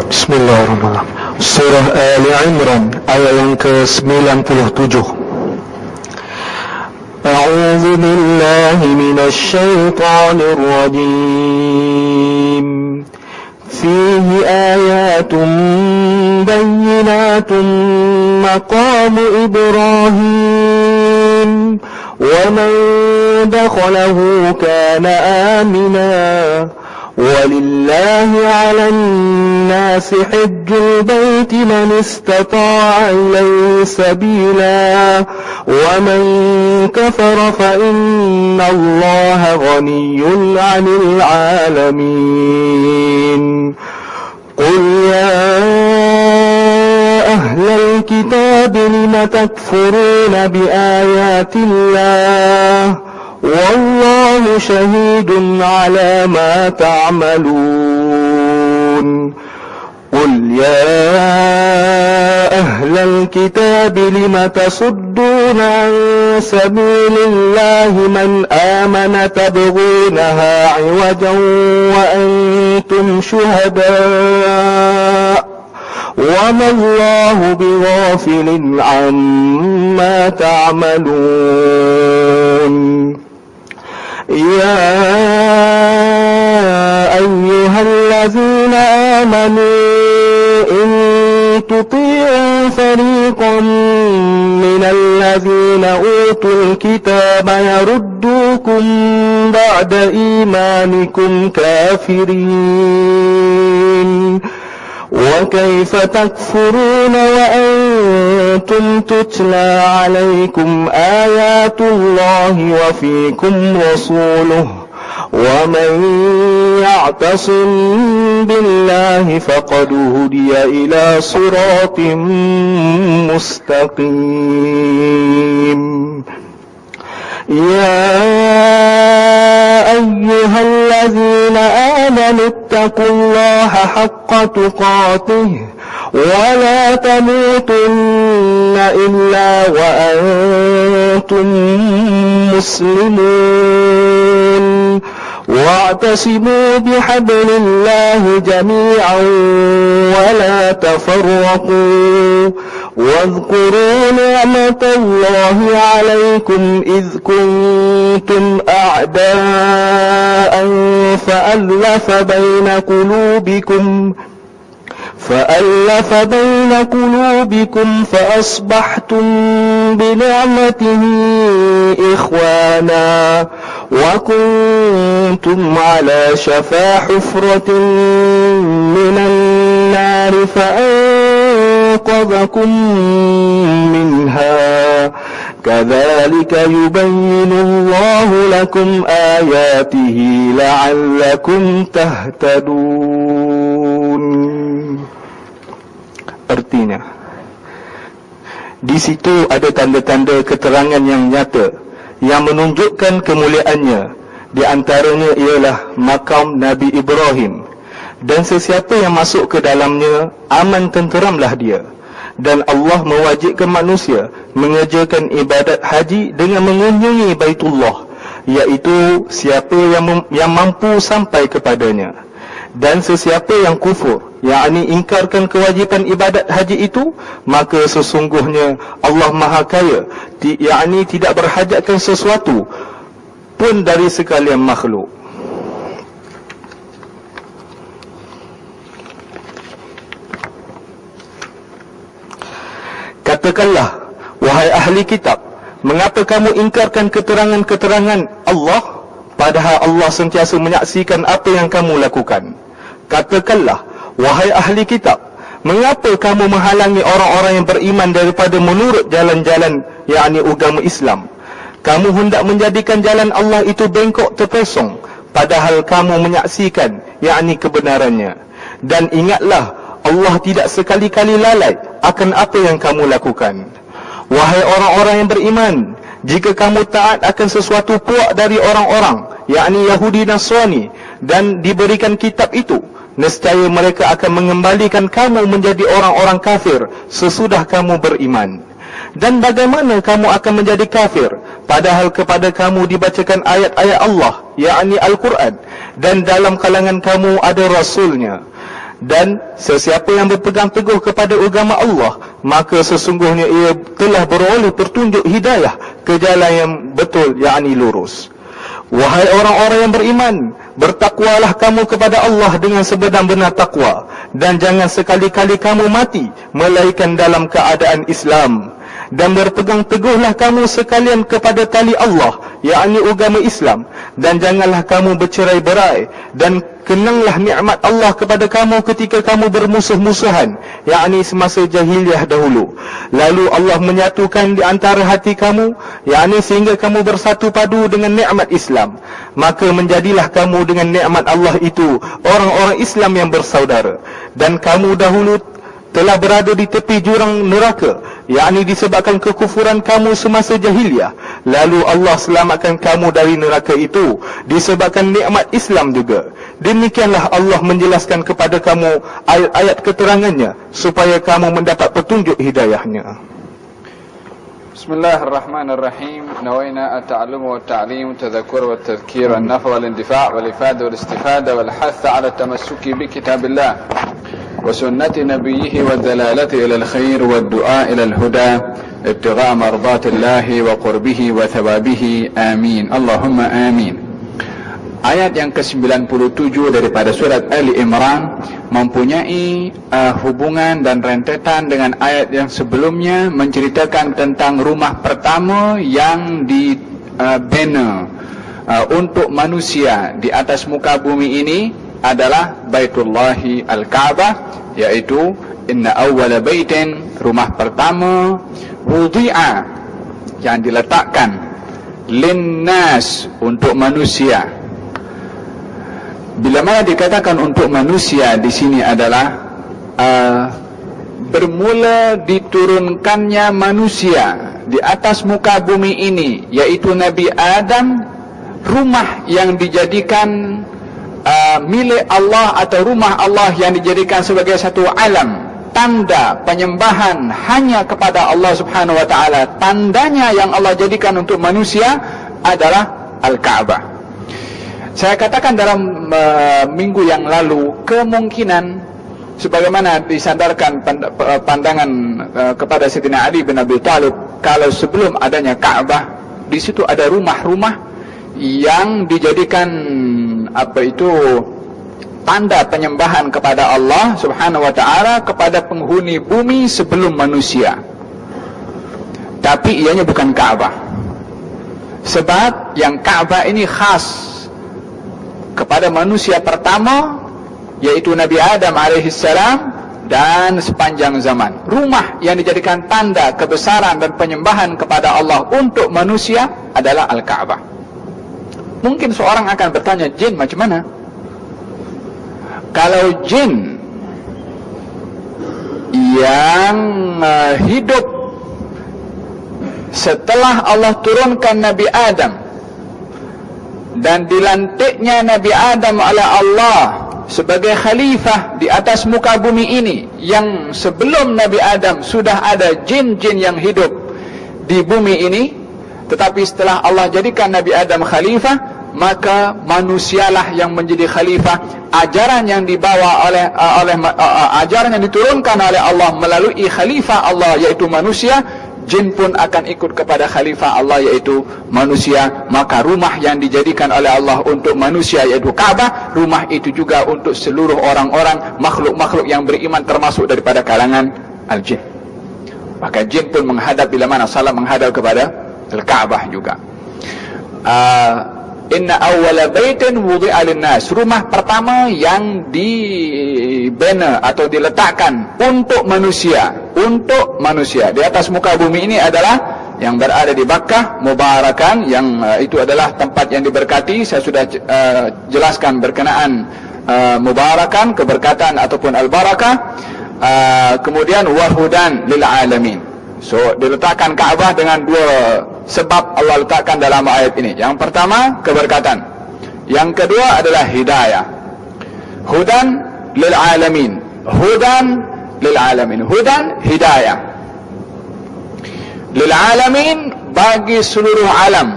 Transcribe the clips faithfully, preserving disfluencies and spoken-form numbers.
Bismillahirrahmanirrahim. Surah Ali Imran ayat yang ke sembilan puluh tujuh. A'udzu billahi minasy syaithanir rajim. Fihi ayatun bayyinatun maqamu Ibrahim wa man dakhalahu kana amina. ولله على الناس حج البيت من استطاع إليه سبيلا ومن كفر فإن الله غني عن العالمين قل يا أهل الكتاب لم تكفرون بآيات الله والله شهيد على ما تعملون قل يا أهل الكتاب لم تصدون عن سبيل الله من آمن تبغونها عوجا وأنتم شهداء وما الله بغافل عما تعملون يا أيها الذين آمنوا إن تطيعوا فريقا من الذين أوتوا الكتاب يردوكم بعد إيمانكم كافرين وكيف تكفرون وأنتم تتلى عليكم آيات الله وفيكم رسوله ومن يعتصم بالله فقد هدي إلى صراط مستقيم يا أيها الذين آمنوا اتقوا الله حق تقاته ولا تموتن إلا وأنتم مسلمون واعتصموا بحبل الله جميعا ولا تفرقوا واذكروا نعمة الله عليكم إذ كنتم أعداء فألف بين قلوبكم فألف بين قلوبكم فأصبحتم بنعمته إخوانا وكنتم على شفا حفرة من النار فأنقذكم منها كذلك يبين الله لكم آياته لعلكم تهتدون. Artinya, di situ ada tanda-tanda keterangan yang nyata yang menunjukkan kemuliaannya. Di antaranya ialah makam Nabi Ibrahim, dan sesiapa yang masuk ke dalamnya aman tenteramlah dia. Dan Allah mewajibkan manusia mengerjakan ibadat haji dengan mengunjungi Baitullah, iaitu siapa yang yang mampu sampai kepadanya. Dan sesiapa yang kufur, yakni ingkarkan kewajipan ibadat haji itu, maka sesungguhnya Allah Maha Kaya, yakni tidak berhajatkan sesuatu pun dari sekalian makhluk. Katakanlah, wahai ahli kitab, mengapa kamu ingkarkan keterangan-keterangan Allah, padahal Allah sentiasa menyaksikan apa yang kamu lakukan. Katakanlah, wahai ahli kitab, mengapa kamu menghalangi orang-orang yang beriman daripada menurut jalan-jalan, yakni agama Islam? Kamu hendak menjadikan jalan Allah itu bengkok terpesong, padahal kamu menyaksikan, yakni kebenarannya. Dan ingatlah, Allah tidak sekali-kali lalai akan apa yang kamu lakukan. Wahai orang-orang yang beriman, jika kamu taat akan sesuatu puak dari orang-orang, yakni Yahudi dan Nasrani, dan diberikan kitab itu, nescaya mereka akan mengembalikan kamu menjadi orang-orang kafir sesudah kamu beriman. Dan bagaimana kamu akan menjadi kafir, padahal kepada kamu dibacakan ayat-ayat Allah, yakni Al-Quran, dan dalam kalangan kamu ada Rasulnya. Dan sesiapa yang berpegang teguh kepada agama Allah, maka sesungguhnya ia telah beroleh petunjuk hidayah ke jalan yang betul, yakni lurus. Wahai orang-orang yang beriman, bertakwalah kamu kepada Allah dengan sebenar-benar takwa, dan jangan sekali-kali kamu mati melainkan dalam keadaan Islam. Dan berpegang teguhlah kamu sekalian kepada tali Allah, yakni agama Islam, dan janganlah kamu bercerai-berai, dan kenanglah nikmat Allah kepada kamu ketika kamu bermusuh-musuhan, yakni semasa jahiliah dahulu. Lalu Allah menyatukan di antara hati kamu, yakni sehingga kamu bersatu padu dengan nikmat Islam. Maka menjadilah kamu dengan nikmat Allah itu orang-orang Islam yang bersaudara. Dan kamu dahulu telah berada di tepi jurang neraka, yakni disebabkan kekufuran kamu semasa jahiliah. Lalu Allah selamatkan kamu dari neraka itu disebabkan nikmat Islam juga. Demikianlah Allah menjelaskan kepada kamu ayat-ayat keterangannya supaya kamu mendapat petunjuk hidayahnya. Bismillahirrahmanirrahim. Nawaina at-ta'allum wa at-ta'lim, tadhakkur wa at-tadhkir, an-naf' wal-intifa' wal-ifada wal-istifada wal-hath 'ala at-tamassuki bi kitabillah wa sunnati nabiyyih wa dalalati ila al-khair wa ad-du'a ila al-huda ibtigha' mardatillahi wa qurbihi wa thawabihi. Amin. Allahumma amin. Ayat yang ke sembilan puluh tujuh daripada surat Ali Imran mempunyai uh, hubungan dan rentetan dengan ayat yang sebelumnya, menceritakan tentang rumah pertama yang dibina uh, uh, untuk manusia di atas muka bumi ini adalah Baitullahi Al-Ka'bah, yaitu inna awwala baitin, rumah pertama, wudi'a, yang diletakkan, linnas, untuk manusia. Bila mana dikatakan untuk manusia di sini adalah uh, bermula diturunkannya manusia di atas muka bumi ini, yaitu Nabi Adam, rumah yang dijadikan uh, milik Allah atau rumah Allah yang dijadikan sebagai satu alam, tanda penyembahan hanya kepada Allah Subhanahu wa taala. Tandanya yang Allah jadikan untuk manusia adalah Al-Ka'bah. Saya katakan dalam uh, minggu yang lalu, kemungkinan sebagaimana disandarkan pand pandangan uh, kepada Sayyidina Ali bin Abi Thalib, kalau sebelum adanya Ka'bah, di situ ada rumah-rumah yang dijadikan apa itu tanda penyembahan kepada Allah Subhanahu wa taala, kepada penghuni bumi sebelum manusia. Tapi ianya bukan Ka'bah. Sebab yang Ka'bah ini khas kepada manusia pertama, yaitu Nabi Adam alaihissalam, dan sepanjang zaman. Rumah yang dijadikan tanda kebesaran dan penyembahan kepada Allah untuk manusia adalah Al-Ka'bah. Mungkin seorang akan bertanya, jin macam mana? Kalau jin yang uh, hidup setelah Allah turunkan Nabi Adam dan dilantiknya Nabi Adam oleh Allah sebagai khalifah di atas muka bumi ini, yang sebelum Nabi Adam sudah ada jin-jin yang hidup di bumi ini, tetapi setelah Allah jadikan Nabi Adam khalifah, maka manusialah yang menjadi khalifah. Ajaran yang dibawa oleh uh, oleh uh, ajaran yang diturunkan oleh Allah melalui khalifah Allah, yaitu manusia, jin pun akan ikut kepada khalifah Allah, yaitu manusia. Maka rumah yang dijadikan oleh Allah untuk manusia, yaitu Ka'bah, rumah itu juga untuk seluruh orang-orang, makhluk-makhluk yang beriman, termasuk daripada kalangan al-jin. Maka jin pun menghadap, bila mana salat, menghadap kepada Al-Ka'bah juga. uh, Inna awwala baitin wudi'a linnas, rumah pertama yang dibina atau diletakkan untuk manusia, untuk manusia di atas muka bumi ini adalah yang berada di Makkah Mubarakan, yang uh, itu adalah tempat yang diberkati. Saya sudah uh, jelaskan berkenaan uh, Mubarakan, keberkatan ataupun al-barakah. Uh, kemudian wahudan lil alamin. So diletakkan Ka'bah dengan dua sebab Allah letakkan dalam ayat ini. Yang pertama, keberkatan. Yang kedua adalah hidayah. Hudan lil alamin. Hudan lil alamin. Hudan, hidayah. Lil alamin, bagi seluruh alam.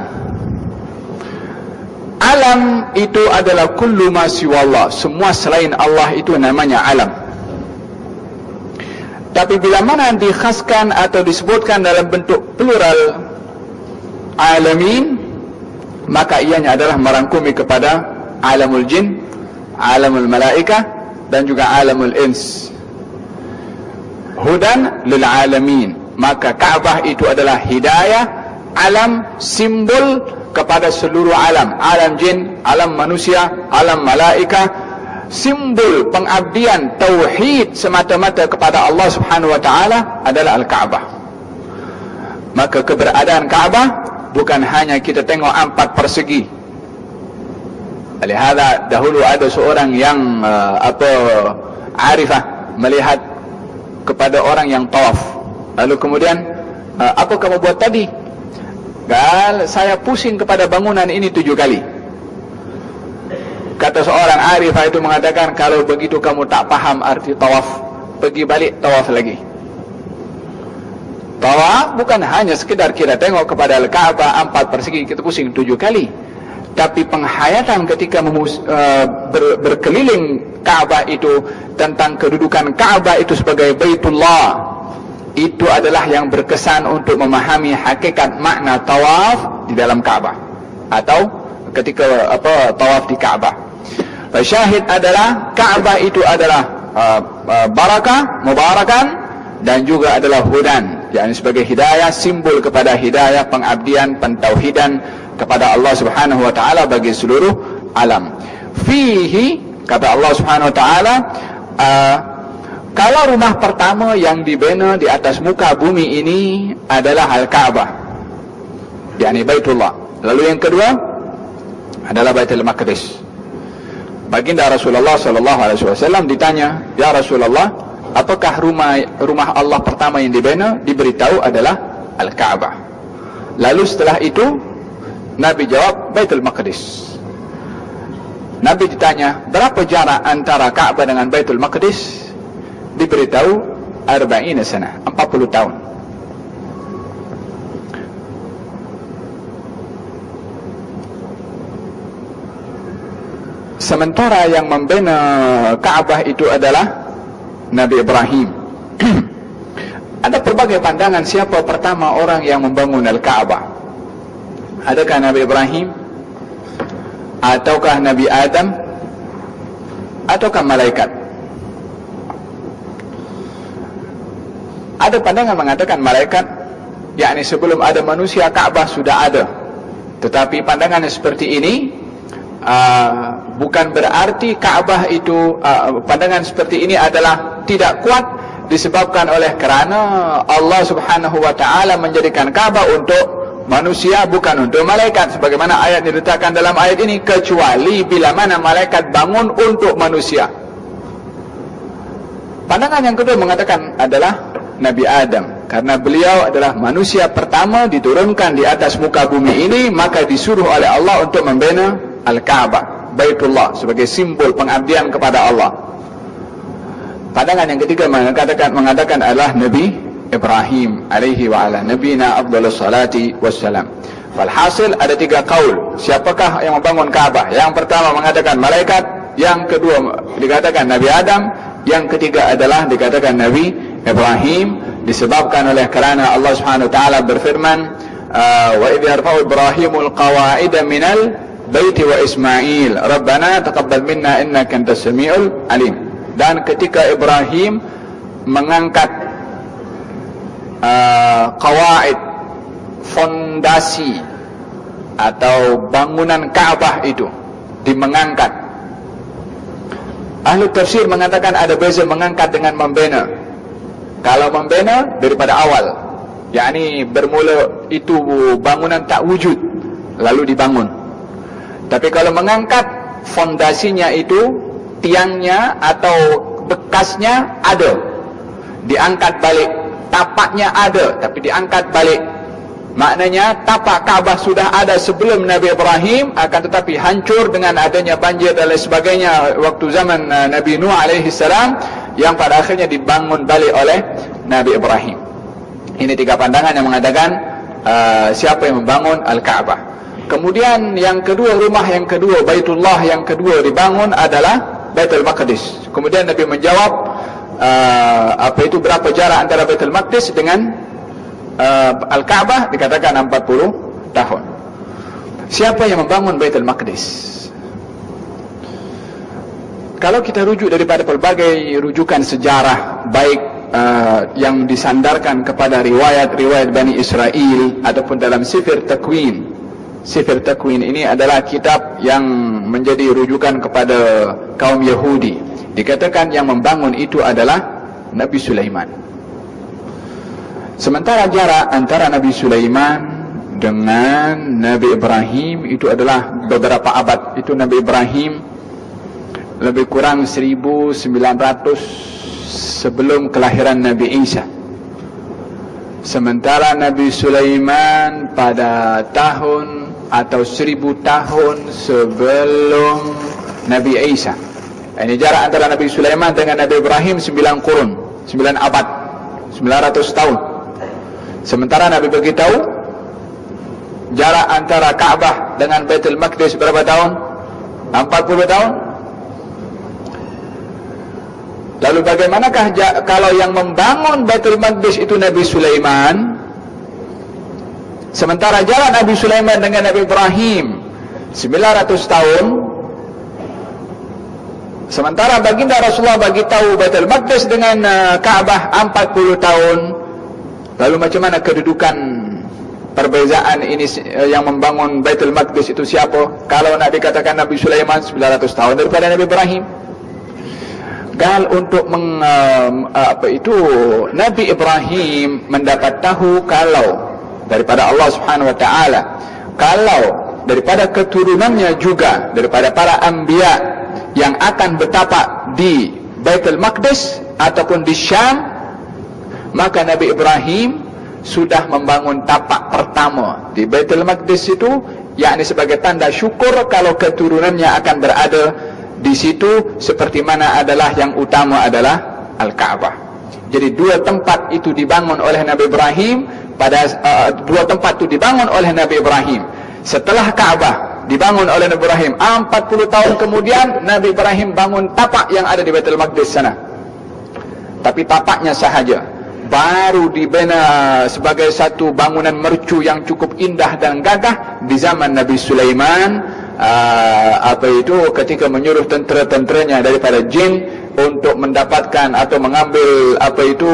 Alam itu adalah kullu ma siwa Allah. Semua selain Allah itu namanya alam. Tapi bila mana dikhaskan atau disebutkan dalam bentuk plural alamin, maka ianya adalah merangkumi kepada alamul jin, alamul malaikah, dan juga alamul ins. Hudan lil alamin, maka Ka'bah itu adalah hidayah, alam, simbol kepada seluruh alam, alam jin, alam manusia, alam malaikah, simbol pengabdian tauhid semata-mata kepada Allah Subhanahu wa taala adalah Al-Ka'bah. Maka keberadaan Ka'bah bukan hanya kita tengok empat persegi. Lihatlah dahulu ada seorang yang uh, apa arifah melihat kepada orang yang tawaf. Lalu kemudian, uh, apa kamu buat tadi? Gal, saya pusing kepada bangunan ini tujuh kali. Kata seorang arifah itu mengatakan, kalau begitu kamu tak paham arti tawaf, pergi balik tawaf lagi. Tawaf bukan hanya sekedar kita tengok kepada Al-Ka'bah empat persegi kita pusing tujuh kali, tapi penghayatan ketika memus, uh, ber, berkeliling Ka'bah itu, tentang kedudukan Ka'bah itu sebagai Baitullah, itu adalah yang berkesan untuk memahami hakikat makna tawaf di dalam Ka'bah atau ketika apa tawaf di Ka'bah. Syahid adalah Ka'bah itu adalah uh, uh, barakah, mubarakan, dan juga adalah hudan, yakni sebagai hidayah, simbol kepada hidayah, pengabdian, pentauhidan kepada Allah Subhanahu wa taala bagi seluruh alam. Fihi, kata Allah Subhanahu wa taala, uh, kalau rumah pertama yang dibina di atas muka bumi ini adalah Al-Ka'bah, yakni Baitullah. Lalu yang kedua adalah Baitul Maqdis. Baginda Rasulullah sallallahu alaihi wasallam ditanya, "Ya Rasulullah, apakah rumah rumah Allah pertama yang dibina?" Diberitahu adalah Al-Ka'bah. Lalu setelah itu Nabi jawab Baitul Maqdis. Nabi ditanya, "Berapa jarak antara Ka'bah dengan Baitul Maqdis?" Diberitahu arba'ina sana, empat puluh tahun. Sementara yang membina Ka'bah itu adalah Nabi Ibrahim. Ada berbagai pandangan siapa pertama orang yang membangun Al-Ka'bah. Adakah Nabi Ibrahim, ataukah Nabi Adam, ataukah malaikat? Ada pandangan mengatakan malaikat, yakni sebelum ada manusia Ka'bah sudah ada. Tetapi pandangan seperti ini uh, bukan berarti Ka'bah itu, uh, pandangan seperti ini adalah tidak kuat, disebabkan oleh kerana Allah Subhanahu wa taala menjadikan Ka'bah untuk manusia, bukan untuk malaikat, sebagaimana ayat diletakkan dalam ayat ini, kecuali bila mana malaikat bangun untuk manusia. Pandangan yang kedua mengatakan adalah Nabi Adam, karena beliau adalah manusia pertama diturunkan di atas muka bumi ini, maka disuruh oleh Allah untuk membina Al-Ka'bah, Baitullah, sebagai simbol pengabdian kepada Allah. Pandangan yang ketiga mengatakan, mengatakan adalah Nabi Ibrahim alaihi wa ala nabina afdhalus salati wassalam. Falhasil ada tiga kaul, siapakah yang membangun Ka'bah. Yang pertama mengatakan malaikat, yang kedua dikatakan Nabi Adam, yang ketiga adalah dikatakan Nabi Ibrahim, disebabkan oleh kerana Allah Subhanahu wa taala berfirman, wa idh yarfa'u Ibrahimul qawa'ida minal baiti wa Ismail Rabbana taqabbal minna innaka antas samiul alim. Dan ketika Ibrahim mengangkat uh, qawaid, fondasi atau bangunan Ka'bah itu dimengangkat. Ahli tafsir mengatakan ada beza mengangkat dengan membina. Kalau membina daripada awal, yakni bermula itu bangunan tak wujud lalu dibangun. Tapi kalau mengangkat, fondasinya itu, tiangnya atau bekasnya ada, diangkat balik. Tapaknya ada tapi diangkat balik. Maknanya tapak Ka'bah sudah ada sebelum Nabi Ibrahim, akan tetapi hancur dengan adanya banjir dan lain sebagainya waktu zaman uh, Nabi Nuh alaihi salam, yang pada akhirnya dibangun balik oleh Nabi Ibrahim. Ini tiga pandangan yang mengatakan uh, siapa yang membangun Al-Ka'bah. Kemudian yang kedua, rumah yang kedua, Baitullah yang kedua dibangun adalah Baitul Maqdis. Kemudian Nabi menjawab, uh, apa itu berapa jarak antara Baitul Maqdis dengan uh, Al-Ka'bah? Dikatakan empat puluh tahun. Siapa yang membangun Baitul Maqdis? Kalau kita rujuk daripada pelbagai rujukan sejarah, baik uh, yang disandarkan kepada riwayat-riwayat Bani Israel ataupun dalam Sifir Takwin. Sifir Takwin ini adalah kitab yang menjadi rujukan kepada kaum Yahudi. Dikatakan yang membangun itu adalah Nabi Sulaiman. Sementara jarak antara Nabi Sulaiman dengan Nabi Ibrahim itu adalah beberapa abad. Itu Nabi Ibrahim lebih kurang seribu sembilan ratus sebelum kelahiran Nabi Isa. Sementara Nabi Sulaiman pada tahun atau seribu tahun sebelum Nabi Isa. Ini jarak antara Nabi Sulaiman dengan Nabi Ibrahim sembilan kurun, sembilan abad, sembilan ratus tahun. Sementara Nabi beritahu jarak antara Ka'bah dengan Baitul Maqdis berapa tahun? empat puluh tahun. Lalu bagaimanakah kalau yang membangun Baitul Maqdis itu Nabi Sulaiman, sementara jarak Nabi Sulaiman dengan Nabi Ibrahim sembilan ratus tahun, sementara baginda Rasulullah bagi tahu Baitul Maqdis dengan uh, Ka'bah empat puluh tahun. Lalu macam mana kedudukan perbezaan ini? uh, yang membangun Baitul Maqdis itu siapa? Kalau nak dikatakan Nabi Sulaiman sembilan ratus tahun daripada Nabi Ibrahim. Gal untuk meng, uh, apa itu Nabi Ibrahim mendapat tahu kalau daripada Allah Subhanahu wa taala, kalau daripada keturunannya juga daripada para anbiya yang akan bertapak di Baitul Maqdis ataupun di Syam, maka Nabi Ibrahim sudah membangun tapak pertama di Baitul Maqdis itu, yakni sebagai tanda syukur kalau keturunannya akan berada di situ, seperti mana adalah yang utama adalah Al-Ka'bah. Jadi dua tempat itu dibangun oleh Nabi Ibrahim. Pada uh, dua tempat itu dibangun oleh Nabi Ibrahim. Setelah Ka'bah dibangun oleh Nabi Ibrahim, empat puluh tahun kemudian Nabi Ibrahim bangun tapak yang ada di Baitul Maqdis sana. Tapi tapaknya sahaja, baru dibina sebagai satu bangunan mercu yang cukup indah dan gagah di zaman Nabi Sulaiman. Uh, apa itu ketika menyuruh tentera-tenteranya daripada jin untuk mendapatkan atau mengambil apa itu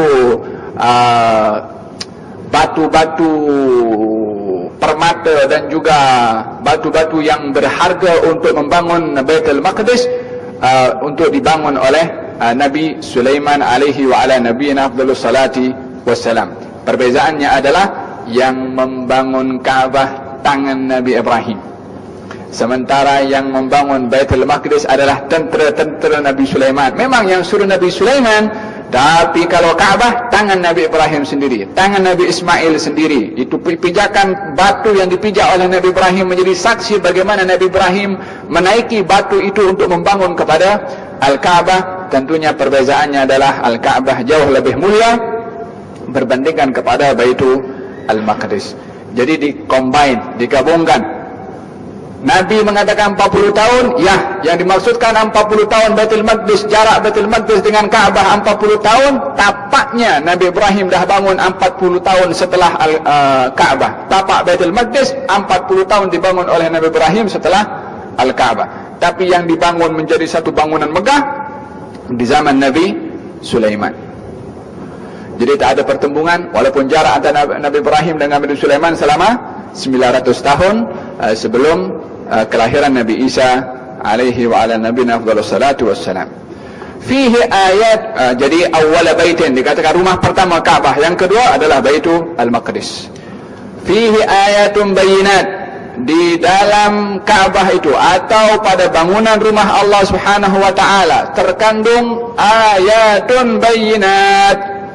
batu-batu uh, permata dan juga batu-batu yang berharga untuk membangun Baitul Maqdis, uh, untuk dibangun oleh uh, Nabi Sulaiman alaihi wa ala nabiyina afdhalus salati wassalam. Perbezaannya adalah yang membangun Ka'bah tangan Nabi Ibrahim, sementara yang membangun Baitul Maqdis adalah tentera-tentera Nabi Sulaiman. Memang yang suruh Nabi Sulaiman, tapi kalau Ka'bah tangan Nabi Ibrahim sendiri, tangan Nabi Ismail sendiri. Itu pijakan batu yang dipijak oleh Nabi Ibrahim menjadi saksi bagaimana Nabi Ibrahim menaiki batu itu untuk membangun kepada Al-Ka'bah. Tentunya perbezaannya adalah Al-Ka'bah jauh lebih mulia berbandingkan kepada Baitul Al-Maqdis. Jadi di-combine, digabungkan. Nabi mengatakan empat puluh tahun, ya, yang dimaksudkan empat puluh tahun Baitul Maqdis, jarak Baitul Maqdis dengan Ka'bah empat puluh tahun, tapaknya Nabi Ibrahim dah bangun empat puluh tahun setelah uh, Ka'bah. Tapak Baitul Maqdis empat puluh tahun dibangun oleh Nabi Ibrahim setelah Al-Ka'bah. Tapi yang dibangun menjadi satu bangunan megah di zaman Nabi Sulaiman. Jadi tak ada pertembungan, walaupun jarak antara Nabi Ibrahim dengan Nabi Sulaiman selama sembilan ratus tahun uh, sebelum uh, kelahiran Nabi Isa alaihi wa ala nabiyina afdhalus salatu wassalam. Fihi ayat, uh, jadi awwal baitin dikatakan rumah pertama Ka'bah, yang kedua adalah Baitul Al-Maqdis. Fihi ayatun bayinat, di dalam Ka'bah itu atau pada bangunan rumah Allah Subhanahu wa taala terkandung ayatun bayinat,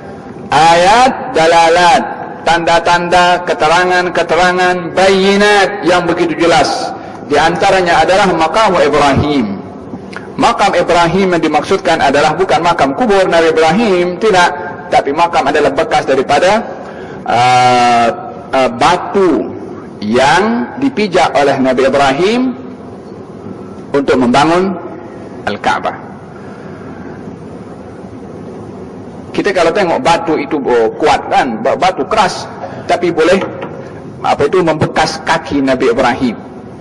ayat dalalat, tanda-tanda, keterangan-keterangan bayinat yang begitu jelas. Di antaranya adalah makam Ibrahim. Makam Ibrahim yang dimaksudkan adalah bukan makam kubur Nabi Ibrahim, tidak, tapi makam adalah bekas daripada uh, uh, batu yang dipijak oleh Nabi Ibrahim untuk membangun Al-Ka'bah. Kita kalau tengok batu itu oh, kuat kan, batu keras, tapi boleh apa itu membekas kaki Nabi Ibrahim.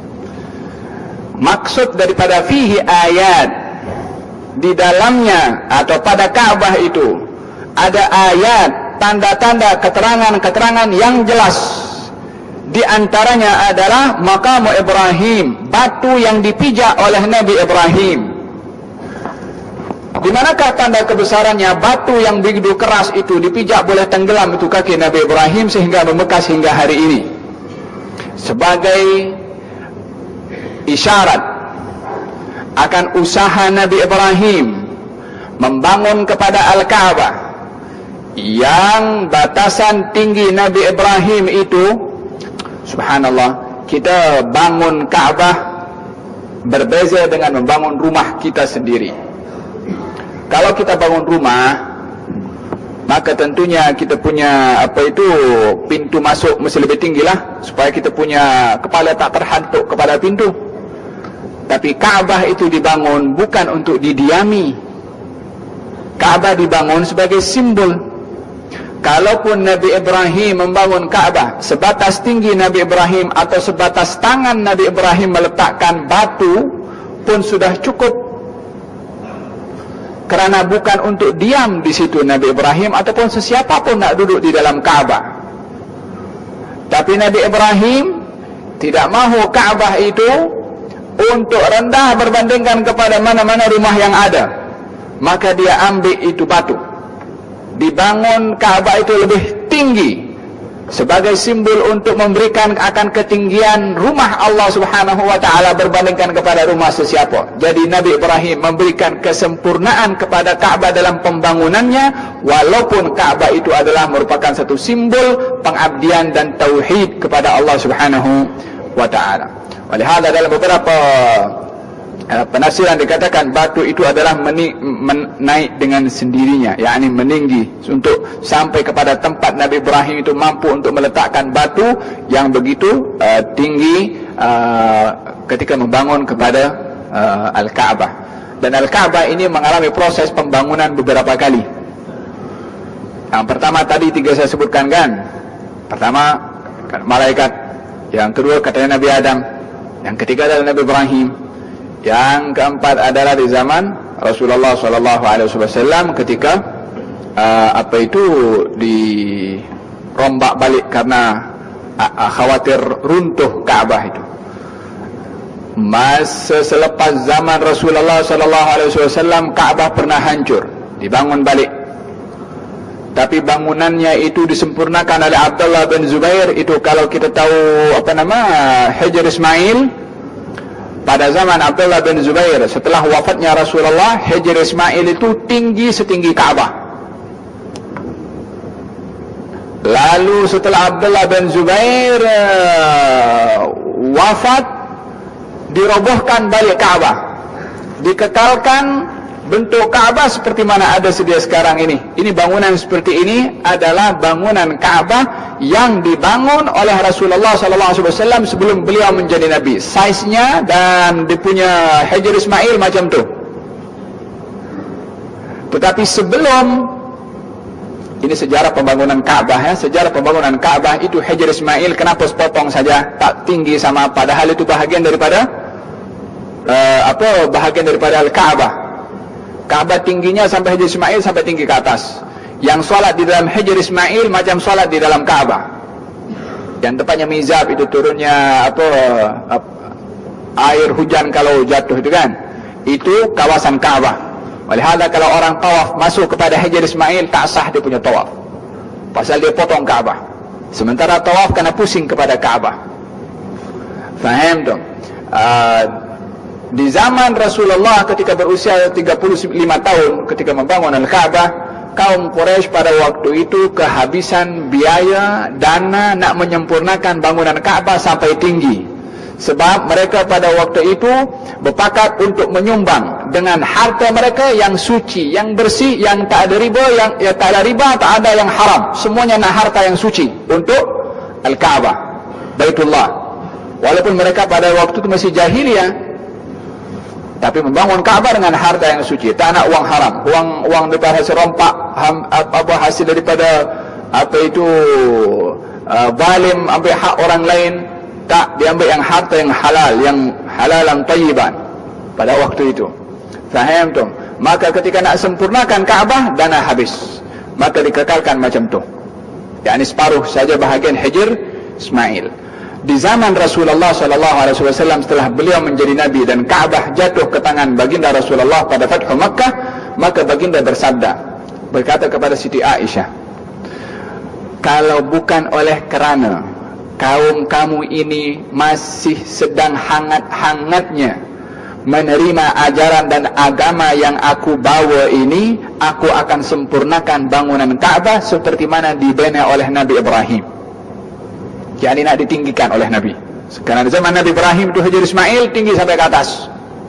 Maksud daripada fihi ayat, di dalamnya atau pada Ka'bah itu ada ayat, tanda-tanda, keterangan-keterangan yang jelas. Di antaranya adalah maqam Ibrahim, batu yang dipijak oleh Nabi Ibrahim. Di manakah tanda kebesarannya? Batu yang begitu keras itu dipijak boleh tenggelam itu kaki Nabi Ibrahim sehingga membekas hingga hari ini. Sebagai isyarat akan usaha Nabi Ibrahim membangun kepada Al-Ka'bah, yang batasan tinggi Nabi Ibrahim itu, subhanallah, kita bangun Ka'bah berbeza dengan membangun rumah kita sendiri. Kalau kita bangun rumah, maka tentunya kita punya apa itu pintu masuk mesti lebih tinggi lah, supaya kita punya kepala tak terhantuk kepada pintu. Tapi Ka'bah itu dibangun bukan untuk didiami. Ka'bah dibangun sebagai simbol. Kalaupun Nabi Ibrahim membangun Ka'bah sebatas tinggi Nabi Ibrahim atau sebatas tangan Nabi Ibrahim meletakkan batu pun sudah cukup. Kerana bukan untuk diam di situ Nabi Ibrahim ataupun sesiapa pun nak duduk di dalam Ka'bah. Tapi Nabi Ibrahim tidak mahu Ka'bah itu untuk rendah berbandingkan kepada mana-mana rumah yang ada. Maka dia ambil itu batu, dibangun Ka'bah itu lebih tinggi sebagai simbol untuk memberikan akan ketinggian rumah Allah Subhanahu wa taala berbandingkan kepada rumah sesiapa. Jadi Nabi Ibrahim memberikan kesempurnaan kepada Ka'bah dalam pembangunannya, walaupun Ka'bah itu adalah merupakan satu simbol pengabdian dan tauhid kepada Allah Subhanahu wa taala. Walihada dalam beberapa uh, penafsiran dikatakan batu itu adalah meni, men, naik dengan sendirinya, yakni meninggi untuk sampai kepada tempat Nabi Ibrahim itu mampu untuk meletakkan batu yang begitu uh, tinggi uh, ketika membangun kepada uh, Al-Ka'bah. Dan Al-Ka'bah ini mengalami proses pembangunan beberapa kali. Yang pertama tadi tiga saya sebutkan kan. Pertama malaikat, yang kedua katanya Nabi Adam, yang ketiga adalah Nabi Ibrahim, yang keempat adalah di zaman Rasulullah sallallahu alaihi wasallam ketika uh, apa itu dirombak balik karena uh, khawatir runtuh Ka'bah itu. Masa selepas zaman Rasulullah sallallahu alaihi wasallam Ka'bah pernah hancur, dibangun balik. Tapi bangunannya itu disempurnakan oleh Abdullah bin Zubair. Itu kalau kita tahu apa nama Hajar Ismail, pada zaman Abdullah bin Zubair setelah wafatnya Rasulullah, Hajar Ismail itu tinggi setinggi Ka'bah. Lalu setelah Abdullah bin Zubair uh, wafat, dirobohkan balik Ka'bah, dikekalkan bentuk Ka'bah seperti mana ada sedia sekarang ini. Ini bangunan seperti ini adalah bangunan Ka'bah yang dibangun oleh Rasulullah sallallahu alaihi wasallam sebelum beliau menjadi nabi. Saiznya dan dia punya Hajar Ismail macam tu. Tetapi sebelum ini sejarah pembangunan Ka'bah ya, sejarah pembangunan Ka'bah itu Hajar Ismail kenapa sepotong saja, tak tinggi sama, padahal itu bahagian daripada uh, apa bahagian daripada Al-Ka'bah. Ka'bah tingginya sampai Hajar Ismail sampai tinggi ke atas. Yang solat di dalam Hajar Ismail macam solat di dalam Ka'bah. Yang tempatnya mizab itu turunnya apa, apa air hujan kalau jatuh itu kan. Itu kawasan Ka'bah. Walihada kalau orang tawaf masuk kepada Hajar Ismail tak sah dia punya tawaf. Pasal dia potong Ka'bah. Sementara tawaf kena pusing kepada Ka'bah. Faham tu? Uh, Di zaman Rasulullah ketika berusia tiga puluh lima tahun ketika membangun Al-Ka'bah, kaum Quraisy pada waktu itu kehabisan biaya dana nak menyempurnakan bangunan Ka'bah sampai tinggi. Sebab mereka pada waktu itu berpakat untuk menyumbang dengan harta mereka yang suci, yang bersih, yang tak ada riba, yang ya, tak ada riba, tak ada yang haram. Semuanya nak harta yang suci untuk Al-Ka'bah, Baitullah. Walaupun mereka pada waktu itu masih jahiliyah, Tapi membangun Kaabah dengan harta yang suci, tak nak wang haram, wang wang daripada hasil rompak, ham, apa hasil daripada apa itu uh, zalim, ambil hak orang lain. Tak, diambil yang harta yang halal, yang halalan tayyiban pada waktu itu. Faham tu? Maka ketika nak sempurnakan Kaabah, dana habis, maka dikekalkan macam tu. yakni separuh saja bahagian Hijr Ismail. Di zaman Rasulullah sallallahu alaihi wasallam, setelah beliau menjadi nabi dan Ka'bah jatuh ke tangan baginda Rasulullah pada Fathu Makkah, maka baginda bersabda, berkata kepada Siti Aisyah, kalau bukan oleh kerana kaum kamu ini masih sedang hangat-hangatnya menerima ajaran dan agama yang aku bawa ini, aku akan sempurnakan bangunan Ka'bah seperti mana dibina oleh Nabi Ibrahim. Jadi nak ditinggikan oleh Nabi. Karena zaman Nabi Ibrahim itu Hijr Ismail tinggi sampai ke atas.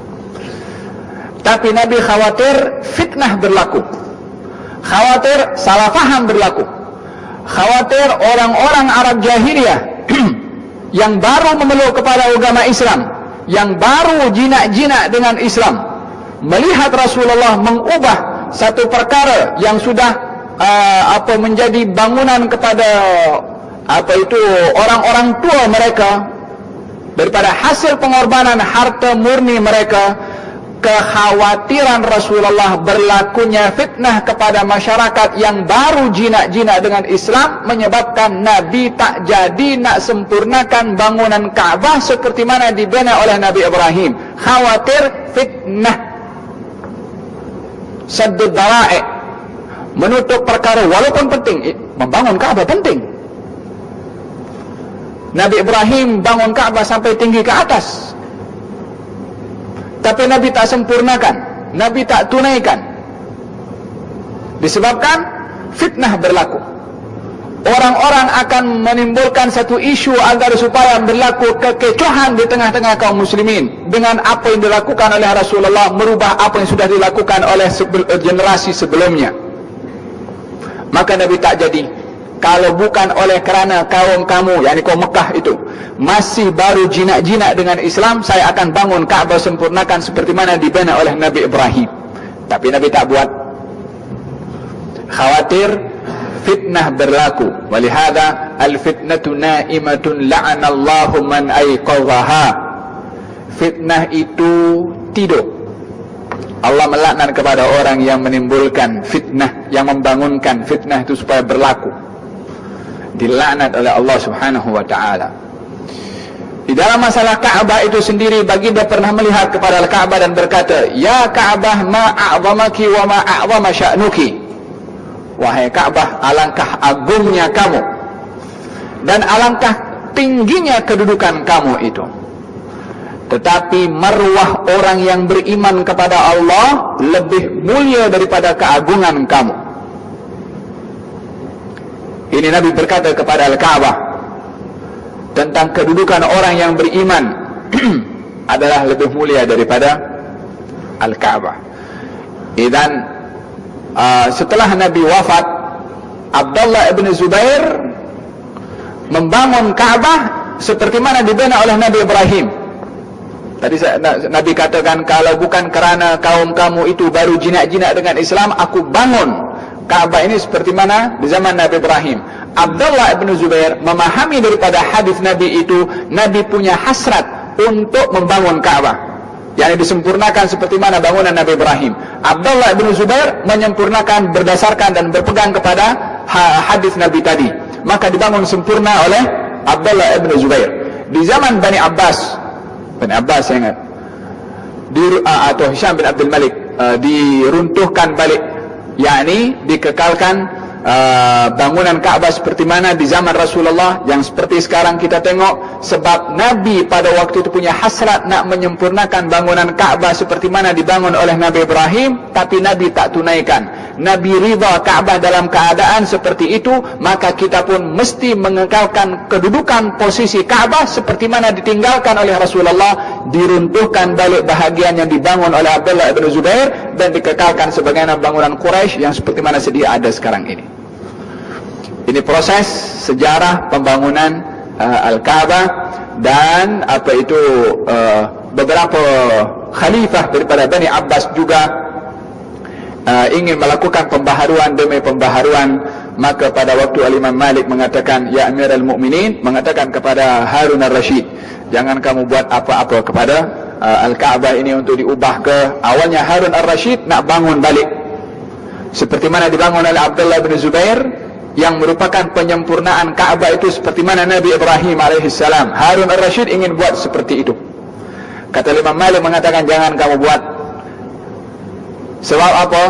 Tapi Nabi khawatir fitnah berlaku, khawatir salah faham berlaku, khawatir orang-orang Arab jahiliyah yang baru memeluk kepada agama Islam, yang baru jinak-jinak dengan Islam, melihat Rasulullah mengubah satu perkara yang sudah uh, apa menjadi bangunan kepada apa itu orang-orang tua mereka, daripada hasil pengorbanan harta murni mereka. Kekhawatiran Rasulullah berlakunya fitnah kepada masyarakat yang baru jinak-jinak dengan Islam menyebabkan Nabi tak jadi nak sempurnakan bangunan Ka'bah seperti mana dibina oleh Nabi Ibrahim. Khawatir fitnah, saddud dara'i, menutup perkara walaupun penting. Membangun Ka'bah penting. Nabi Ibrahim bangun Ka'bah sampai tinggi ke atas, tapi Nabi tak sempurnakan, Nabi tak tunaikan, disebabkan fitnah berlaku. Orang-orang akan menimbulkan satu isu agar supaya berlaku kekecohan di tengah-tengah kaum muslimin dengan apa yang dilakukan oleh Rasulullah, merubah apa yang sudah dilakukan oleh generasi sebelumnya. Maka Nabi tak jadi. Kalau bukan oleh kerana kaum kamu, yakni kaum Mekah itu masih baru jinak-jinak dengan Islam, saya akan bangun Ka'bah sempurnakan seperti mana dibina oleh Nabi Ibrahim. Tapi Nabi tak buat. Khawatir fitnah berlaku. Walihada al-fitnatu na'imatun la'anallahu man ayqadhaha. Fitnah itu tidur. Allah melaknat kepada orang yang menimbulkan fitnah, yang membangunkan fitnah itu supaya berlaku. Dilaknat oleh Allah Subhanahu wa taala. Di dalam masalah Ka'bah itu sendiri, baginda pernah melihat kepada Ka'bah dan berkata, "Ya Ka'bah, ma a'zamaki wa ma a'zama sya'nuki." Wahai Ka'bah, alangkah agungnya kamu dan alangkah tingginya kedudukan kamu itu. Tetapi marwah orang yang beriman kepada Allah lebih mulia daripada keagungan kamu. Ini Nabi berkata kepada Al-Ka'bah tentang kedudukan orang yang beriman adalah lebih mulia daripada Al-Ka'bah. Dan uh, setelah Nabi wafat, Abdullah ibn Zubair membangun Ka'bah seperti mana dibina oleh Nabi Ibrahim. Tadi Nabi katakan, kalau bukan kerana kaum kamu itu baru jinak-jinak dengan Islam, aku bangun Ka'bah ini seperti mana di zaman Nabi Ibrahim. Abdullah bin Zubair memahami daripada hadis Nabi itu, Nabi punya hasrat untuk membangun Ka'bah, yang disempurnakan seperti mana bangunan Nabi Ibrahim. Abdullah bin Zubair menyempurnakan berdasarkan dan berpegang kepada hadis Nabi tadi, maka dibangun sempurna oleh Abdullah bin Zubair. Di zaman Bani Abbas, Bani Abbas saya ingat, di, uh, atau Hisham bin Abdul Malik, uh, diruntuhkan balik, yakni dikekalkan uh, bangunan Ka'bah seperti mana di zaman Rasulullah, yang seperti sekarang kita tengok. Sebab Nabi pada waktu itu punya hasrat nak menyempurnakan bangunan Ka'bah seperti mana dibangun oleh Nabi Ibrahim, tapi Nabi tak tunaikan. Nabi ridha Ka'bah dalam keadaan seperti itu, maka kita pun mesti mengekalkan kedudukan posisi Ka'bah seperti mana ditinggalkan oleh Rasulullah, diruntuhkan balik bahagian yang dibangun oleh Abdullah bin Zubair dan dikekalkan sebagaimana bangunan Quraisy yang seperti mana sedia ada sekarang ini. Ini proses sejarah pembangunan uh, Al-Ka'bah dan apa itu uh, beberapa khalifah daripada Bani Abbas juga uh, ingin melakukan pembaharuan demi pembaharuan, maka pada waktu Al-Imam Malik mengatakan, ya Amirul Mukminin, mengatakan kepada Harun Ar-Rasyid, jangan kamu buat apa-apa kepada uh, Al-Kaabah ini untuk diubah ke. Awalnya Harun Ar-Rasyid nak bangun balik seperti mana dibangun oleh Abdullah bin Zubair, yang merupakan penyempurnaan Kaabah itu seperti mana Nabi Ibrahim alaihissalam. Harun Ar-Rasyid ingin buat seperti itu. Kata Imam Malik mengatakan, jangan kamu buat. Sebab apa?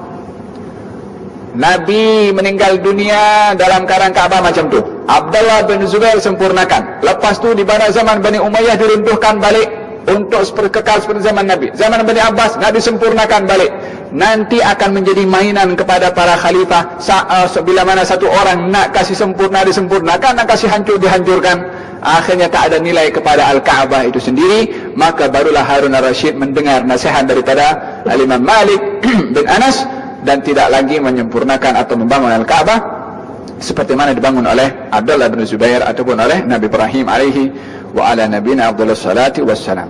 Nabi meninggal dunia dalam keadaan Kaabah macam tu. Abdullah bin Zubair sempurnakan. Lepas tu di pada zaman Bani Umayyah diruntuhkan balik untuk kekal seperti zaman Nabi. Zaman Bani Abbas Nabi sempurnakan balik. Nanti akan menjadi mainan kepada para khalifah. Bila mana satu orang nak kasih sempurna disempurnakan, nak kasih hancur dihancurkan, akhirnya tak ada nilai kepada Al-Kaabah itu sendiri. Maka barulah Harun Ar-Rasyid mendengar nasihat daripada Al-Imam Malik bin Anas dan tidak lagi menyempurnakan atau membangun Al-Kaabah seperti mana dibangun oleh Abdullah bin Zubair ataupun oleh Nabi Ibrahim alaihi wa ala nabiyina Abdullah salati wassalam.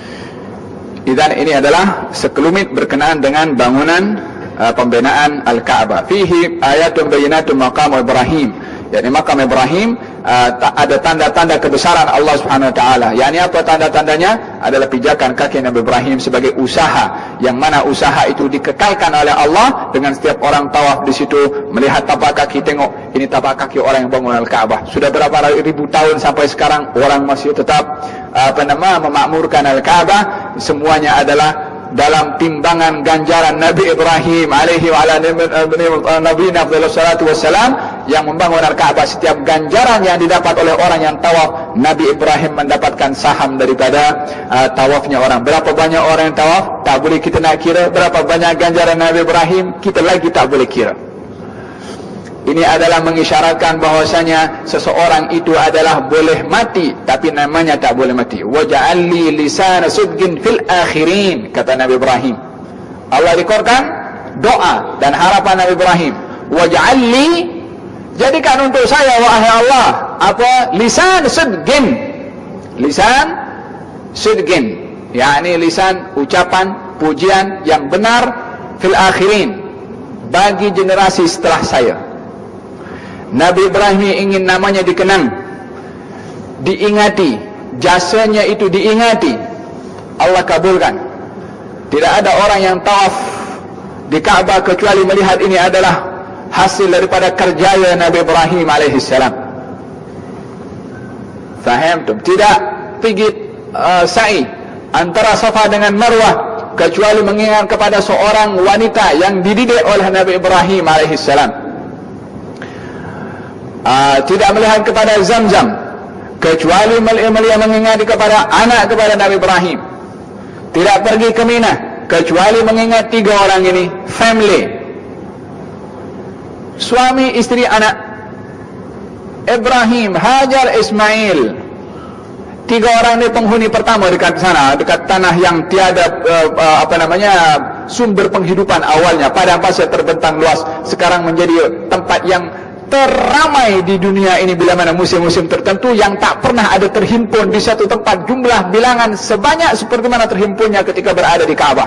Idan ini adalah sekelumit berkenaan dengan bangunan uh, pembinaan Al-Kaabah. Fihi ayatun bayyinatun maqam Ibrahim. yakni makam Ibrahim, uh, ada tanda-tanda kebesaran Allah Subhanahu wa taala. Yakni apa tanda-tandanya? Adalah pijakan kaki Nabi Ibrahim sebagai usaha, yang mana usaha itu dikekalkan oleh Allah dengan setiap orang tawaf di situ melihat tapak kaki, tengok ini tapak kaki orang yang bangun Al-Kaabah. Sudah berapa ribu tahun sampai sekarang orang masih tetap uh, apa nama memakmurkan Al-Kaabah. Semuanya adalah dalam timbangan ganjaran Nabi Ibrahim alaihi wa ala nabiyina afdhalus salatu wassalam, yang membangun Al-Kaabah. Setiap ganjaran yang didapat oleh orang yang tawaf, Nabi Ibrahim mendapatkan saham daripada uh, tawafnya orang. Berapa banyak orang yang tawaf? Tak boleh kita nak kira. Berapa banyak ganjaran Nabi Ibrahim? Kita lagi tak boleh kira. Ini adalah mengisyaratkan bahwasanya seseorang itu adalah boleh mati, tapi namanya tak boleh mati. Waja'alli lisana sidqin fil akhirin, kata Nabi Ibrahim. Allah rekodkan doa dan harapan Nabi Ibrahim. Waja'alli, jadikan untuk saya wahai Allah apa? Lisan sidqin. Lisan sidqin, yakni lisan ucapan pujian yang benar fil akhirin, bagi generasi setelah saya. Nabi Ibrahim ingin namanya dikenang, diingati, jasanya itu diingati. Allah kabulkan. Tidak ada orang yang tawaf di Kaabah kecuali melihat ini adalah hasil daripada kerjaya Nabi Ibrahim alaihissalam. Faham tu? Tidak pergi uh, sa'i antara Safa dengan Marwah kecuali mengingat kepada seorang wanita yang dididik oleh Nabi Ibrahim alaihissalam. Uh, tidak melihat kepada Zamzam kecuali melihat mengingati kepada anak kepada Nabi Ibrahim. Tidak pergi ke Mina kecuali mengingat tiga orang ini, family, suami, istri, anak. Ibrahim, Hajar, Ismail. Tiga orang ini penghuni pertama dekat sana, dekat tanah yang tiada uh, uh, apa namanya sumber penghidupan awalnya, padang pasir terbentang luas, sekarang menjadi tempat yang teramai di dunia ini bila mana musim-musim tertentu, yang tak pernah ada terhimpun di satu tempat jumlah bilangan sebanyak seperti mana terhimpunnya ketika berada di Kaabah.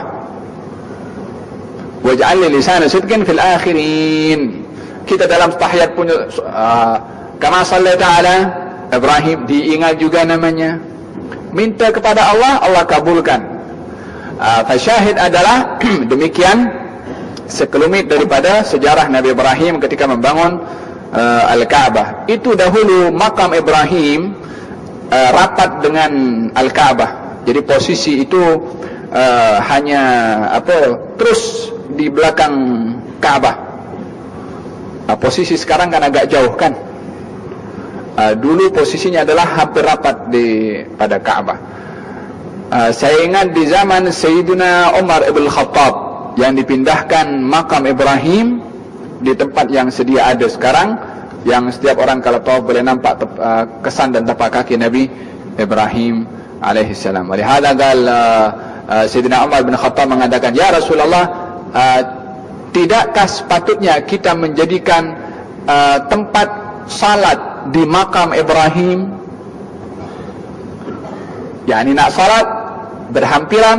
Waj'al li lisana sidqin fil akhirin. Kita dalam tahiyat punya uh, kama sallaita ala Ibrahim, diingat juga namanya, minta kepada Allah, Allah kabulkan. Uh, fasyahid adalah demikian sekelumit daripada sejarah Nabi Ibrahim ketika membangun uh, Al-Kaabah. Itu dahulu makam Ibrahim uh, rapat dengan Al-Kaabah. Jadi posisi itu uh, hanya apa terus di belakang Kaabah. Uh, posisi sekarang kan agak jauh kan. Uh, dulu posisinya adalah hampir rapat di pada Kaabah. Uh, saya ingat di zaman Sayyidina Umar ibn Khattab yang dipindahkan makam Ibrahim di tempat yang sedia ada sekarang, yang setiap orang kalau tawaf boleh nampak uh, kesan dan tapak kaki Nabi Ibrahim alaihissalam. Oleh hal gal uh, uh, Sayyidina Umar bin Khattab mengatakan, ya Rasulullah, uh, tidakkah sepatutnya kita menjadikan uh, tempat salat di makam Ibrahim? yakni nak salat berhampiran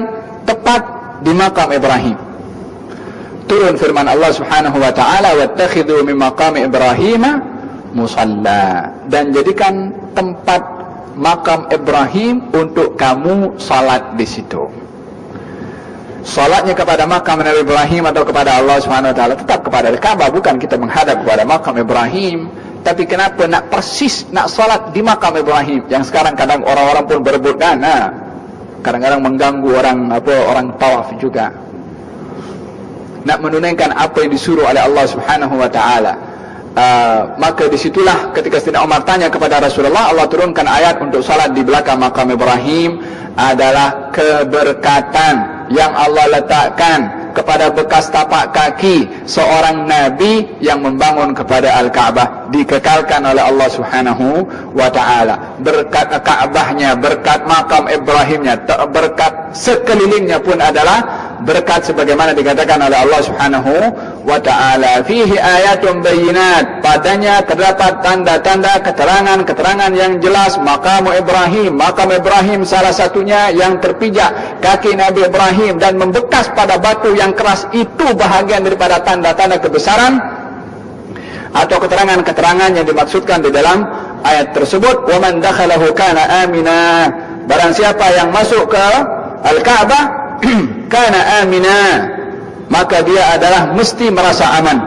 tepat di makam Ibrahim. Turun firman Allah Subhanahu wa taala, wattakhidhu min maqami Ibrahim musalla, dan jadikan tempat makam Ibrahim untuk kamu salat di situ. Salatnya kepada makam Nabi Ibrahim atau kepada Allah Subhanahu wa taala tetap kepada Ka'bah, bukan kita menghadap kepada makam Ibrahim. Tapi kenapa nak persis nak salat di makam Ibrahim, yang sekarang kadang orang-orang pun berebut kan, ha? Kadang-kadang mengganggu orang apa orang tawaf juga, nak menunaikan apa yang disuruh oleh Allah Subhanahu wa taala. Uh, maka disitulah ketika Sayyidina Umar tanya kepada Rasulullah, Allah turunkan ayat untuk salat di belakang makam Ibrahim adalah keberkatan yang Allah letakkan kepada bekas tapak kaki seorang Nabi yang membangun kepada Al-Ka'bah, dikekalkan oleh Allah Subhanahu wa ta'ala. Berkat Ka'bahnya, berkat makam Ibrahimnya, berkat sekelilingnya pun adalah berkat sebagaimana dikatakan oleh Allah Subhanahu wa ta'ala. Fihi ayatun bayyinat, padanya terdapat tanda-tanda, keterangan-keterangan yang jelas. Makam Ibrahim, makam Ibrahim salah satunya yang terpijak kaki Nabi Ibrahim dan membekas pada batu yang keras, itu bahagian daripada tanda-tanda kebesaran atau keterangan-keterangan yang dimaksudkan di dalam ayat tersebut. Wa man dakhalahu kana amina, barang siapa yang masuk ke Al-Ka'bah kana amina, maka dia adalah mesti merasa aman.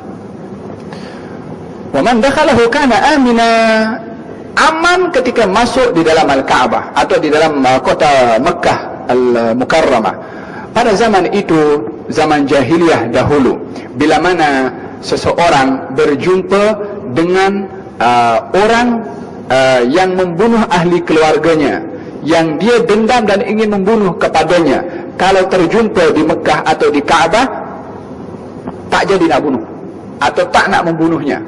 Wa man dakhalahu kana amina, aman ketika masuk di dalam Al-Ka'bah atau di dalam kota Mekah Al-Mukarramah. Pada zaman itu, zaman jahiliyah dahulu, bila mana seseorang berjumpa dengan uh, orang uh, yang membunuh ahli keluarganya, yang dia dendam dan ingin membunuh kepadanya, kalau terjumpa di Mekah atau di Ka'bah, tak jadi nak bunuh atau tak nak membunuhnya.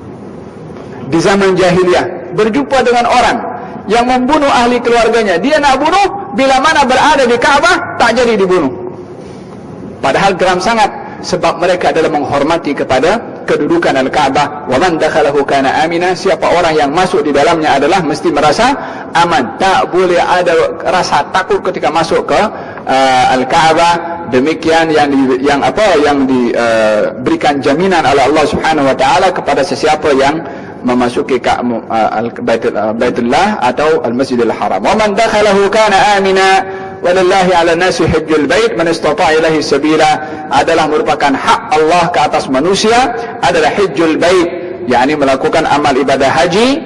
Di zaman jahiliyah, berjumpa dengan orang yang membunuh ahli keluarganya, dia nak bunuh, bila mana berada di Ka'bah, tak jadi dibunuh. Padahal geram sangat, sebab mereka adalah menghormati kepada kedudukan Al-Ka'bah. Wa man dakhalahu kana amina, siapa orang yang masuk di dalamnya adalah mesti merasa aman. Tak boleh ada rasa takut ketika masuk ke uh, Al-Ka'bah. Demikian yang di, yang apa yang diberikan uh, jaminan oleh Allah Subhanahu wa taala kepada sesiapa yang memasuki uh, Baitul, uh, Baitullah atau Al-Masjidil Haram. Wa man dakhalahu kana amina walillahi ala nasi hajjul bait man istata'a ilaihi sabila, adalah merupakan hak Allah ke atas manusia adalah hajjul bait, yakni melakukan amal ibadah haji.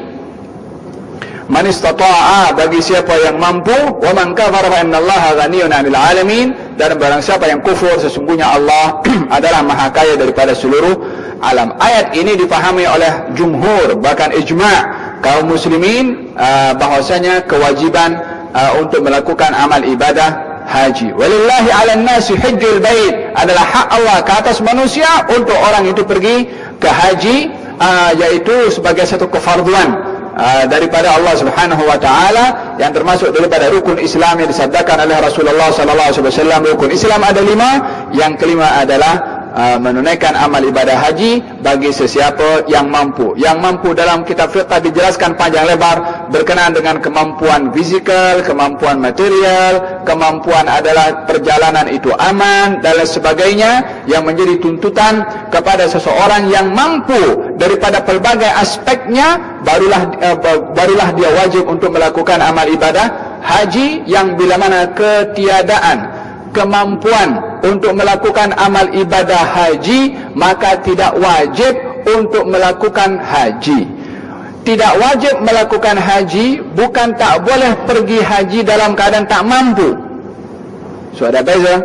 Man istata'a, bagi siapa yang mampu. Wa man kafara fa innallaha ghaniyyun 'anil 'alamin, dan barang siapa yang kufur, sesungguhnya Allah adalah maha kaya daripada seluruh alam. Ayat ini dipahami oleh jumhur, bahkan ijma' kaum muslimin, uh, bahwasanya kewajiban uh, untuk melakukan amal ibadah haji. Walillahi 'alan nasi hajjul bait, adalah hak Allah ke atas manusia untuk orang itu pergi ke haji, uh, yaitu sebagai satu kefarduan Uh, daripada Allah Subhanahu wa taala, yang termasuk daripada rukun Islam yang disabdakan oleh Rasulullah sallallahu alaihi wasallam. Rukun Islam ada lima, yang kelima adalah uh, menunaikan amal ibadah haji bagi sesiapa yang mampu. Yang mampu dalam kitab fiqh dijelaskan panjang lebar berkenaan dengan kemampuan fizikal, kemampuan material, kemampuan adalah perjalanan itu aman dan lain sebagainya, yang menjadi tuntutan kepada seseorang yang mampu daripada pelbagai aspeknya, barulah uh, barulah dia wajib untuk melakukan amal ibadah haji. Yang bila mana ketiadaan kemampuan untuk melakukan amal ibadah haji, maka tidak wajib untuk melakukan haji. Tidak wajib melakukan haji, bukan tak boleh pergi haji dalam keadaan tak mampu. So ada beza.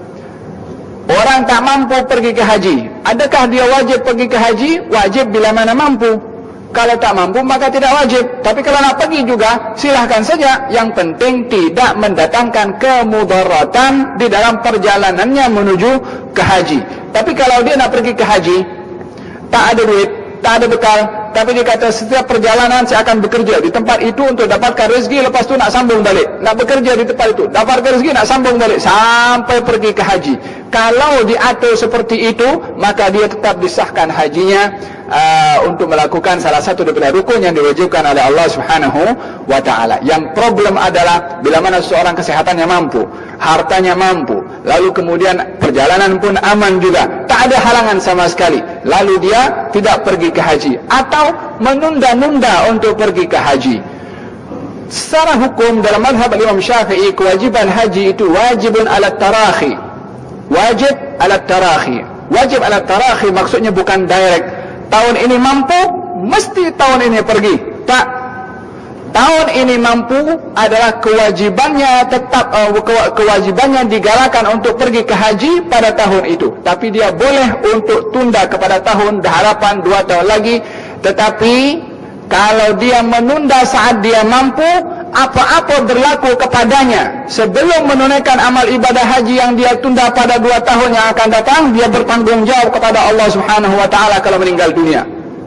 Orang tak mampu pergi ke haji, adakah dia wajib pergi ke haji? Wajib bila mana mampu. Kalau tak mampu maka tidak wajib. Tapi kalau nak pergi juga silahkan saja. Yang penting tidak mendatangkan kemudaratan di dalam perjalanannya menuju ke haji. Tapi kalau dia nak pergi ke haji, tak ada duit, tak ada bekal, tapi dia kata setiap perjalanan saya akan bekerja di tempat itu untuk dapatkan rezeki, lepas tu nak sambung balik, nak bekerja di tempat itu, dapatkan rezeki, nak sambung balik sampai pergi ke haji. Kalau diatur seperti itu, maka dia tetap disahkan hajinya uh, untuk melakukan salah satu daripada rukun yang diwajibkan oleh Allah Subhanahu wa taala. Yang problem adalah bila mana seorang kesehatannya mampu, hartanya mampu, lalu kemudian perjalanan pun aman juga, tak ada halangan sama sekali, lalu dia tidak pergi ke haji atau menunda-nunda untuk pergi ke haji. Secara hukum dalam mazhab Imam Syafi'i, kewajiban haji itu wajibun ala tarakhi. Wajib ala tarakhi. Wajib ala tarakhi maksudnya bukan direct. Tahun ini mampu, mesti tahun ini pergi. Tak. Tahun ini mampu adalah kewajibannya tetap uh, kewajibannya digalakan untuk pergi ke haji pada tahun itu. Tapi dia boleh untuk tunda kepada tahun harapan dua tahun lagi. Tetapi kalau dia menunda saat dia mampu, apa-apa berlaku kepadanya sebelum menunaikan amal ibadah haji yang dia tunda pada dua tahun yang akan datang, dia bertanggung jawab kepada Allah Subhanahu wa taala kalau meninggal dunia.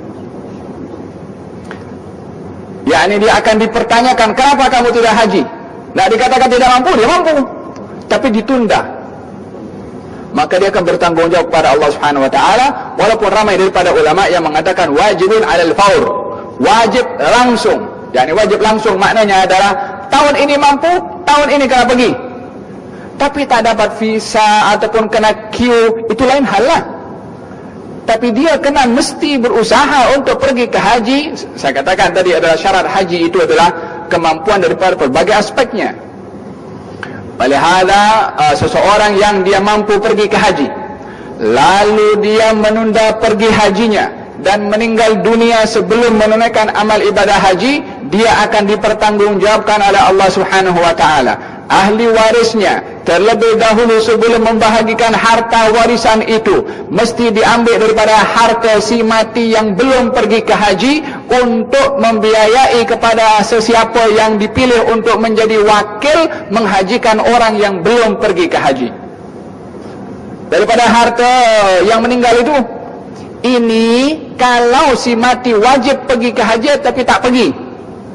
yakni dia akan dipertanyakan, kenapa kamu tidak haji? Nah, dikatakan tidak mampu, dia mampu, tapi ditunda. Maka dia akan bertanggung jawab kepada Allah Subhanahu wa taala, walaupun ramai daripada ulama yang mengatakan wajibun 'alal faur, wajib langsung. yakni wajib langsung maknanya adalah tahun ini mampu, tahun ini kena pergi. Tapi tak dapat visa ataupun kena queue, itu lain hal lah. Tapi dia kena mesti berusaha untuk pergi ke haji. Saya katakan tadi adalah syarat haji itu adalah kemampuan daripada berbagai aspeknya. Oleh hal uh, seseorang yang dia mampu pergi ke haji, lalu dia menunda pergi hajinya dan meninggal dunia sebelum menunaikan amal ibadah haji, dia akan dipertanggungjawabkan oleh Allah Subhanahu wa taala. Ahli warisnya terlebih dahulu sebelum membahagikan harta warisan itu mesti diambil daripada harta si mati yang belum pergi ke haji untuk membiayai kepada sesiapa yang dipilih untuk menjadi wakil menghajikan orang yang belum pergi ke haji. Daripada harta yang meninggal itu, ini kalau si mati wajib pergi ke haji tapi tak pergi.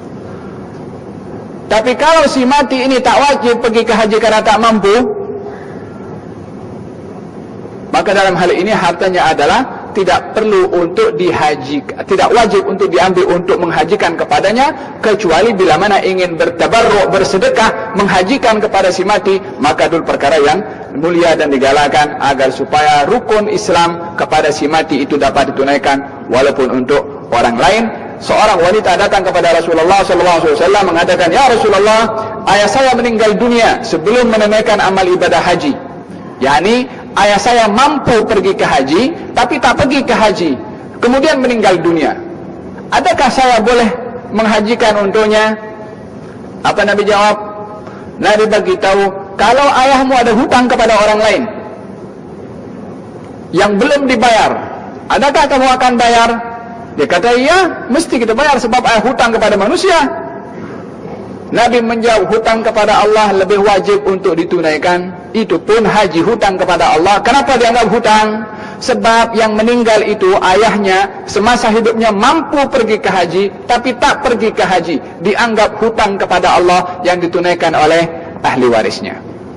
Tapi kalau si mati ini tak wajib pergi ke haji karena tak mampu, maka dalam hal ini hartanya adalah tidak perlu untuk dihaji, tidak wajib untuk diambil untuk menghajikan kepadanya, kecuali bila mana ingin bertabarruk, bersedekah, menghajikan kepada si mati, maka itu perkara yang mulia dan digalakan agar supaya rukun Islam kepada si mati itu dapat ditunaikan walaupun untuk orang lain. Seorang wanita datang kepada Rasulullah sallallahu alaihi wasallam mengatakan, "Ya Rasulullah, ayah saya meninggal dunia sebelum menunaikan amal ibadah haji." yakni ayah saya mampu pergi ke haji tapi tak pergi ke haji, kemudian meninggal dunia. Adakah saya boleh menghajikan untuknya? Apa Nabi jawab? Nabi bagi tahu, kalau ayahmu ada hutang kepada orang lain yang belum dibayar, adakah kamu akan bayar? Dia kata, iya, mesti kita bayar sebab ayah hutang kepada manusia. Nabi menjawab, hutang kepada Allah lebih wajib untuk ditunaikan. Itu pun haji, hutang kepada Allah. Kenapa dianggap hutang? Sebab yang meninggal itu ayahnya semasa hidupnya mampu pergi ke haji tapi tak pergi ke haji, dianggap hutang kepada Allah yang ditunaikan oleh ahli warisnya.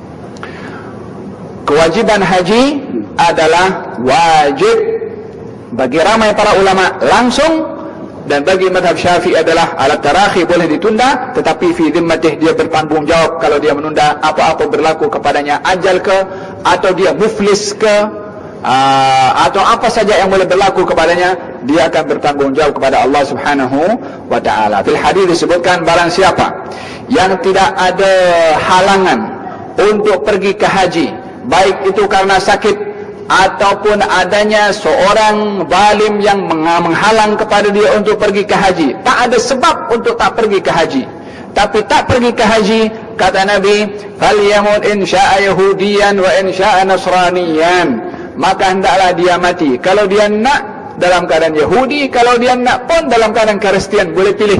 Kewajiban haji adalah wajib bagi ramai para ulama langsung, dan bagi madhab Syafi'i adalah alat tarakhi, boleh ditunda, tetapi fi dhimmatih, dia bertanggung jawab kalau dia menunda apa-apa berlaku kepadanya, ajal ke, atau dia muflis ke, uh, atau apa saja yang boleh berlaku kepadanya, dia akan bertanggung jawab kepada Allah Subhanahu wa ta'ala. Fil hadis disebutkan, barang siapa yang tidak ada halangan untuk pergi ke haji, baik itu karena sakit ataupun adanya seorang zalim yang menghalang kepada dia untuk pergi ke haji, tak ada sebab untuk tak pergi ke haji, tapi tak pergi ke haji, kata Nabi, falyamut in syaa yahudiyan wa in syaa nasraniyan, maka hendaklah dia mati kalau dia nak dalam keadaan Yahudi, kalau dia nak pun dalam keadaan Kristian, boleh pilih.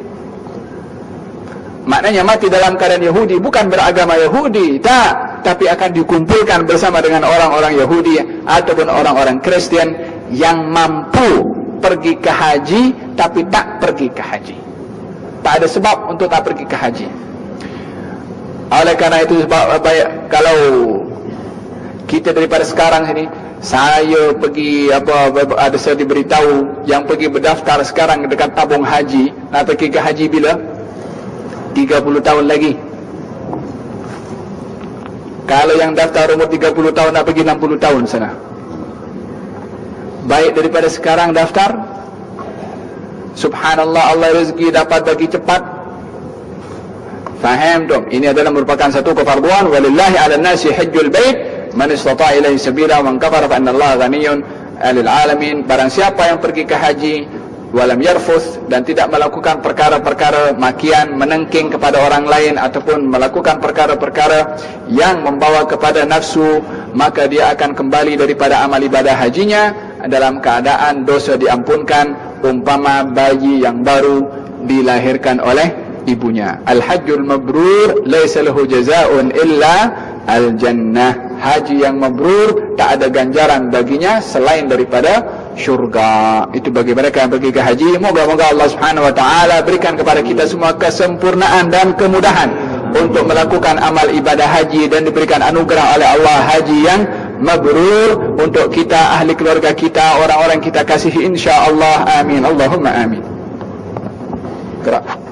Maknanya mati dalam keadaan Yahudi bukan beragama Yahudi, tak, tapi akan dikumpulkan bersama dengan orang-orang Yahudi ataupun orang-orang Kristen yang mampu pergi ke haji tapi tak pergi ke haji. Tak ada sebab untuk tak pergi ke haji. Oleh kerana itu sebab baik kalau kita daripada sekarang sini, saya pergi apa ada saya diberitahu yang pergi berdaftar sekarang dekat tabung haji, nak pergi ke haji bila? tiga puluh tahun lagi. Kalau yang daftar umur tiga puluh tahun nak pergi enam puluh tahun sana. Baik daripada sekarang daftar. Subhanallah, Allah rezeki dapat bagi cepat. Faham tak? Ini adalah merupakan satu kefarduan. Walillahi 'alan nasi hajjul bait man istata'a ilaihi sabila wa man kafara fa inna Allaha ghaniyyun 'anil 'alamin. Barang siapa yang pergi ke haji walam yarfuth, dan tidak melakukan perkara-perkara makian, menengking kepada orang lain, ataupun melakukan perkara-perkara yang membawa kepada nafsu, maka dia akan kembali daripada amal ibadah hajinya dalam keadaan dosa diampunkan, umpama bayi yang baru dilahirkan oleh ibunya. Al-hajjul mabrur laisa lahu jazaa'un illa al-jannah. Haji yang mabrur tak ada ganjaran baginya selain daripada syurga. Itu bagi mereka yang pergi ke haji. Moga-moga Allah Subhanahu wa taala berikan kepada kita semua kesempurnaan dan kemudahan untuk melakukan amal ibadah haji, dan diberikan anugerah oleh Allah haji yang mabrur untuk kita, ahli keluarga kita, orang-orang kita kasihi, insya-Allah. Amin. Allahumma amin. Gerak.